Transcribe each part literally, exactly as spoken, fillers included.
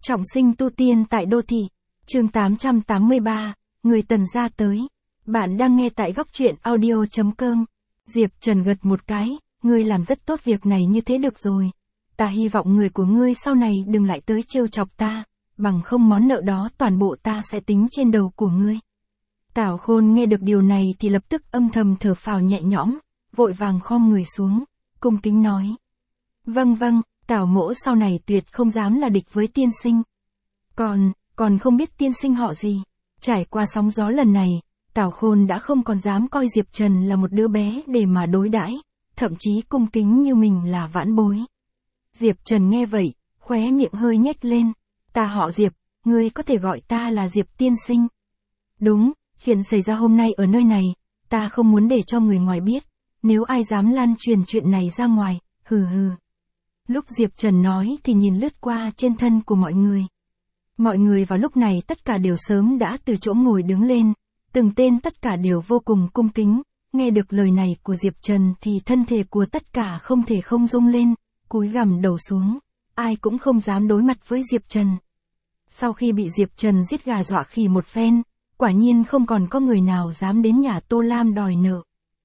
Trọng sinh tu tiên tại đô thị. Chương tám trăm tám mươi ba, người Tần gia tới. Bạn đang nghe tại góc truyện audio chấm com. Diệp Trần gật một cái, ngươi làm rất tốt việc này như thế được rồi. Ta hy vọng người của ngươi sau này đừng lại tới trêu chọc ta, bằng không món nợ đó toàn bộ ta sẽ tính trên đầu của ngươi. Tảo Khôn nghe được điều này thì lập tức âm thầm thở phào nhẹ nhõm, vội vàng khom người xuống, cung kính nói. Vâng vâng, Tảo mỗ sau này tuyệt không dám là địch với tiên sinh. Còn, còn không biết tiên sinh họ gì. Trải qua sóng gió lần này, Tảo Khôn đã không còn dám coi Diệp Trần là một đứa bé để mà đối đãi, thậm chí cung kính như mình là vãn bối. Diệp Trần nghe vậy, khóe miệng hơi nhếch lên. Ta họ Diệp, ngươi có thể gọi ta là Diệp tiên sinh. Đúng, chuyện xảy ra hôm nay ở nơi này, ta không muốn để cho người ngoài biết, nếu ai dám lan truyền chuyện này ra ngoài, hừ hừ. Lúc Diệp Trần nói thì nhìn lướt qua trên thân của mọi người. Mọi người vào lúc này tất cả đều sớm đã từ chỗ ngồi đứng lên, từng tên tất cả đều vô cùng cung kính, nghe được lời này của Diệp Trần thì thân thể của tất cả không thể không rung lên, cúi gằm đầu xuống, ai cũng không dám đối mặt với Diệp Trần. Sau khi bị Diệp Trần giết gà dọa khỉ một phen, quả nhiên không còn có người nào dám đến nhà Tô Lam đòi nợ.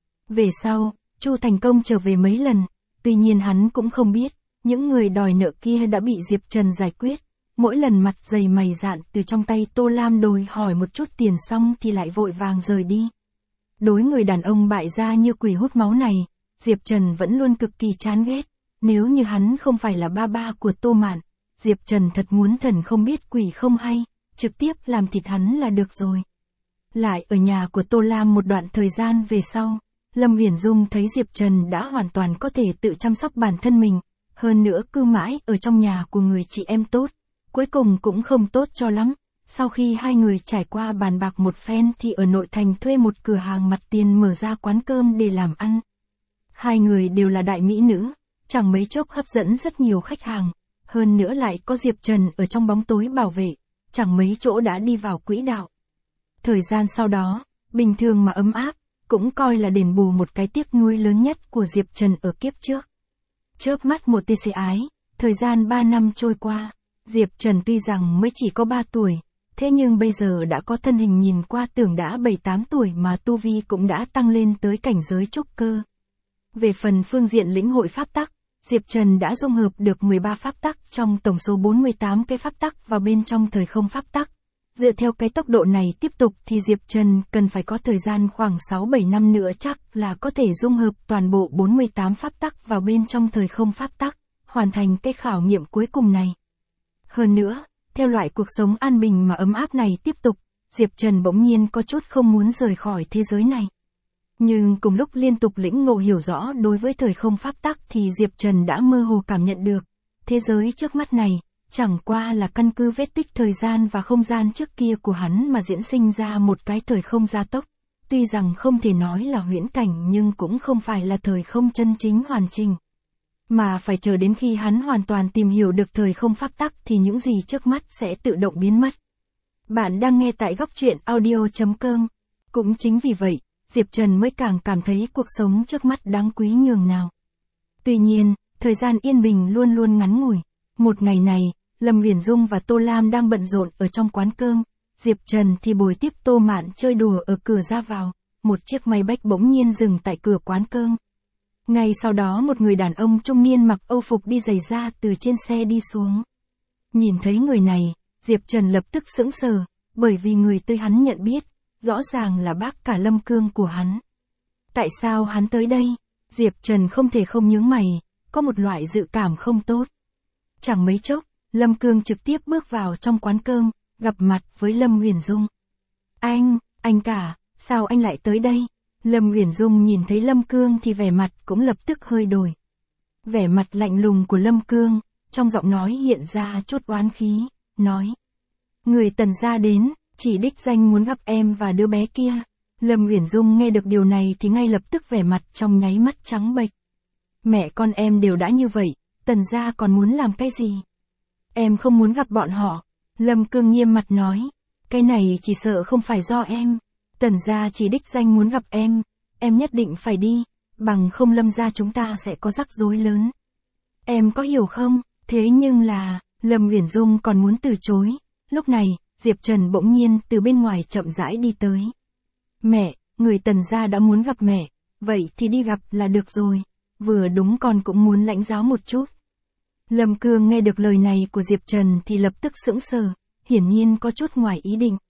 Về sau, Chu Thành Công trở về mấy lần, tuy nhiên hắn cũng không biết, những người đòi nợ kia đã bị Diệp Trần giải quyết. Mỗi lần mặt dày mày dạn từ trong tay Tô Lam đòi hỏi một chút tiền xong thì lại vội vàng rời đi. Đối người đàn ông bại gia như quỷ hút máu này, Diệp Trần vẫn luôn cực kỳ chán ghét. Nếu như hắn không phải là ba ba của Tô Mạn, Diệp Trần thật muốn thần không biết quỷ không hay, trực tiếp làm thịt hắn là được rồi. Lại ở nhà của Tô Lam một đoạn thời gian về sau, Lâm Uyển Dung thấy Diệp Trần đã hoàn toàn có thể tự chăm sóc bản thân mình, hơn nữa cư mãi ở trong nhà của người chị em tốt, cuối cùng cũng không tốt cho lắm. Sau khi hai người trải qua bàn bạc một phen thì ở nội thành thuê một cửa hàng mặt tiền mở ra quán cơm để làm ăn. Hai người đều là đại mỹ nữ, chẳng mấy chốc hấp dẫn rất nhiều khách hàng, hơn nữa lại có Diệp Trần ở trong bóng tối bảo vệ, chẳng mấy chỗ đã đi vào quỹ đạo. Thời gian sau đó, bình thường mà ấm áp, cũng coi là đền bù một cái tiếc nuối lớn nhất của Diệp Trần ở kiếp trước. Chớp mắt một tia xế ái, thời gian ba năm trôi qua, Diệp Trần tuy rằng mới chỉ có ba tuổi, thế nhưng bây giờ đã có thân hình nhìn qua tưởng đã bảy tám tuổi mà tu vi cũng đã tăng lên tới cảnh giới trúc cơ. Về phần phương diện lĩnh hội pháp tắc, Diệp Trần đã dung hợp được mười ba pháp tắc trong tổng số bốn mươi tám cái pháp tắc vào bên trong thời không pháp tắc. Dựa theo cái tốc độ này tiếp tục thì Diệp Trần cần phải có thời gian khoảng sáu bảy năm nữa chắc là có thể dung hợp toàn bộ bốn mươi tám pháp tắc vào bên trong thời không pháp tắc, hoàn thành cái khảo nghiệm cuối cùng này. Hơn nữa, theo loại cuộc sống an bình mà ấm áp này tiếp tục, Diệp Trần bỗng nhiên có chút không muốn rời khỏi thế giới này. Nhưng cùng lúc liên tục lĩnh ngộ hiểu rõ đối với thời không pháp tắc thì Diệp Trần đã mơ hồ cảm nhận được, thế giới trước mắt này, chẳng qua là căn cứ vết tích thời gian và không gian trước kia của hắn mà diễn sinh ra một cái thời không gia tốc. Tuy rằng không thể nói là huyễn cảnh nhưng cũng không phải là thời không chân chính hoàn chỉnh. Mà phải chờ đến khi hắn hoàn toàn tìm hiểu được thời không pháp tắc thì những gì trước mắt sẽ tự động biến mất. Bạn đang nghe tại góc truyện audio chấm com. Cũng chính vì vậy, Diệp Trần mới càng cảm thấy cuộc sống trước mắt đáng quý nhường nào. Tuy nhiên, thời gian yên bình luôn luôn ngắn ngủi. Một ngày này, Lâm Uyển Dung và Tô Lam đang bận rộn ở trong quán cơm, Diệp Trần thì bồi tiếp Tô Mạn chơi đùa ở cửa ra vào, một chiếc máy bách bỗng nhiên dừng tại cửa quán cơm. Ngay sau đó một người đàn ông trung niên mặc âu phục đi giày da từ trên xe đi xuống. Nhìn thấy người này, Diệp Trần lập tức sững sờ, bởi vì người tới hắn nhận biết, rõ ràng là bác cả Lâm Cương của hắn. Tại sao hắn tới đây? Diệp Trần không thể không nhướng mày, có một loại dự cảm không tốt. Chẳng mấy chốc, Lâm Cương trực tiếp bước vào trong quán cơm, gặp mặt với Lâm Uyển Dung. Anh, anh cả, sao anh lại tới đây? Lâm Uyển Dung nhìn thấy Lâm Cương thì vẻ mặt cũng lập tức hơi đổi. Vẻ mặt lạnh lùng của Lâm Cương, trong giọng nói hiện ra chút oán khí, nói. Người Tần gia đến, chỉ đích danh muốn gặp em và đứa bé kia. Lâm Uyển Dung nghe được điều này thì ngay lập tức vẻ mặt trong nháy mắt trắng bệch. Mẹ con em đều đã như vậy, Tần gia còn muốn làm cái gì? Em không muốn gặp bọn họ. Lâm Cương nghiêm mặt nói. Cái này chỉ sợ không phải do em. Tần gia chỉ đích danh muốn gặp em, em nhất định phải đi, bằng không Lâm gia chúng ta sẽ có rắc rối lớn. Em có hiểu không? Thế nhưng là, Lâm Uyển Dung còn muốn từ chối, lúc này, Diệp Trần bỗng nhiên từ bên ngoài chậm rãi đi tới. Mẹ, người Tần gia đã muốn gặp mẹ, vậy thì đi gặp là được rồi, vừa đúng con cũng muốn lãnh giáo một chút. Lâm Cương nghe được lời này của Diệp Trần thì lập tức sững sờ, hiển nhiên có chút ngoài ý định.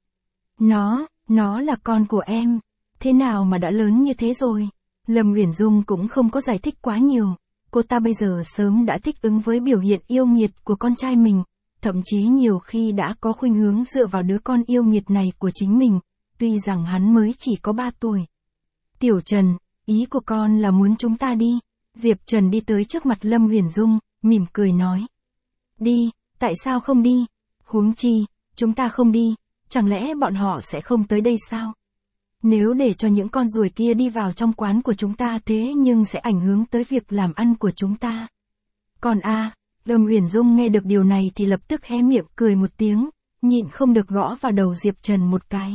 Nó, nó là con của em, thế nào mà đã lớn như thế rồi? Lâm Uyển Dung cũng không có giải thích quá nhiều, cô ta bây giờ sớm đã thích ứng với biểu hiện yêu nghiệt của con trai mình, thậm chí nhiều khi đã có khuynh hướng dựa vào đứa con yêu nghiệt này của chính mình, tuy rằng hắn mới chỉ có ba tuổi. Tiểu Trần, ý của con là muốn chúng ta đi. Diệp Trần đi tới trước mặt Lâm Uyển Dung, mỉm cười nói. Đi, tại sao không đi? Huống chi, chúng ta không đi, chẳng lẽ bọn họ sẽ không tới đây sao? Nếu để cho những con ruồi kia đi vào trong quán của chúng ta thế nhưng sẽ ảnh hưởng tới việc làm ăn của chúng ta. Còn a, à, Lâm Uyển Dung nghe được điều này thì lập tức hé miệng cười một tiếng, nhịn không được gõ vào đầu Diệp Trần một cái.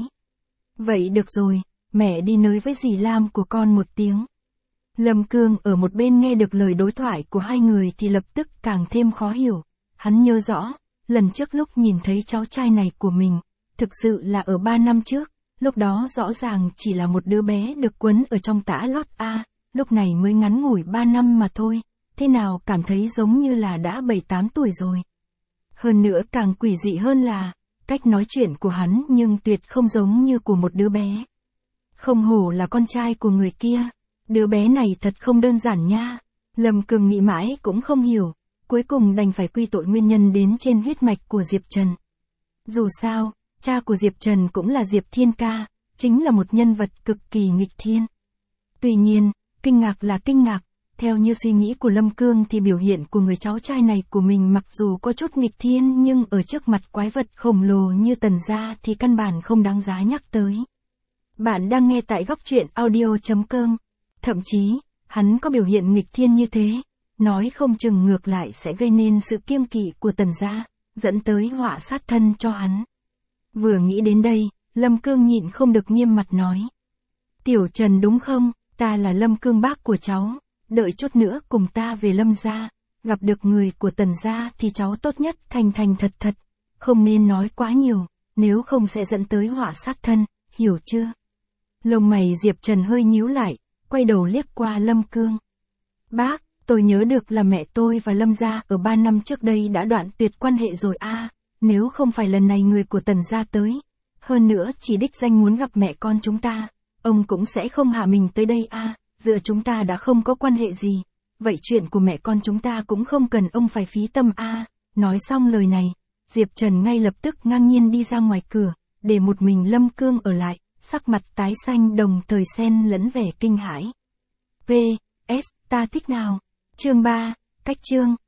Vậy được rồi, mẹ đi nói với dì Lam của con một tiếng. Lâm Cương ở một bên nghe được lời đối thoại của hai người thì lập tức càng thêm khó hiểu. Hắn nhớ rõ, lần trước lúc nhìn thấy cháu trai này của mình, thực sự là ở ba năm trước, lúc đó rõ ràng chỉ là một đứa bé được quấn ở trong tã lót A, lúc này mới ngắn ngủi ba năm mà thôi, thế nào cảm thấy giống như là đã bảy tám tuổi rồi. Hơn nữa càng quỷ dị hơn là, cách nói chuyện của hắn nhưng tuyệt không giống như của một đứa bé. Không hổ là con trai của người kia. Đứa bé này thật không đơn giản nha. Lâm Cương nghĩ mãi cũng không hiểu, cuối cùng đành phải quy tội nguyên nhân đến trên huyết mạch của Diệp Trần. Dù sao, cha của Diệp Trần cũng là Diệp Thiên Ca, chính là một nhân vật cực kỳ nghịch thiên. Tuy nhiên, kinh ngạc là kinh ngạc, theo như suy nghĩ của Lâm Cương thì biểu hiện của người cháu trai này của mình mặc dù có chút nghịch thiên nhưng ở trước mặt quái vật khổng lồ như Tần gia thì căn bản không đáng giá nhắc tới. Bạn đang nghe tại góc truyện audio chấm com. Thậm chí, hắn có biểu hiện nghịch thiên như thế, nói không chừng ngược lại sẽ gây nên sự kiêng kỵ của Tần gia, dẫn tới họa sát thân cho hắn. Vừa nghĩ đến đây, Lâm Cương nhịn không được nghiêm mặt nói. Tiểu Trần đúng không, ta là Lâm Cương bác của cháu, đợi chút nữa cùng ta về Lâm gia, gặp được người của Tần gia thì cháu tốt nhất thành thành thật thật, không nên nói quá nhiều, nếu không sẽ dẫn tới họa sát thân, hiểu chưa? Lông mày Diệp Trần hơi nhíu lại, quay đầu liếc qua Lâm Cương. Bác, tôi nhớ được là mẹ tôi và Lâm gia ở ba năm trước đây đã đoạn tuyệt quan hệ rồi a, à, nếu không phải lần này người của Tần gia tới, hơn nữa chỉ đích danh muốn gặp mẹ con chúng ta, ông cũng sẽ không hạ mình tới đây a, à, giữa chúng ta đã không có quan hệ gì, vậy chuyện của mẹ con chúng ta cũng không cần ông phải phí tâm a. À. Nói xong lời này, Diệp Trần ngay lập tức ngang nhiên đi ra ngoài cửa, để một mình Lâm Cương ở lại, sắc mặt tái xanh đồng thời xen lẫn vẻ kinh hãi. P. S. Ta thích nào? Chương ba, cách chương.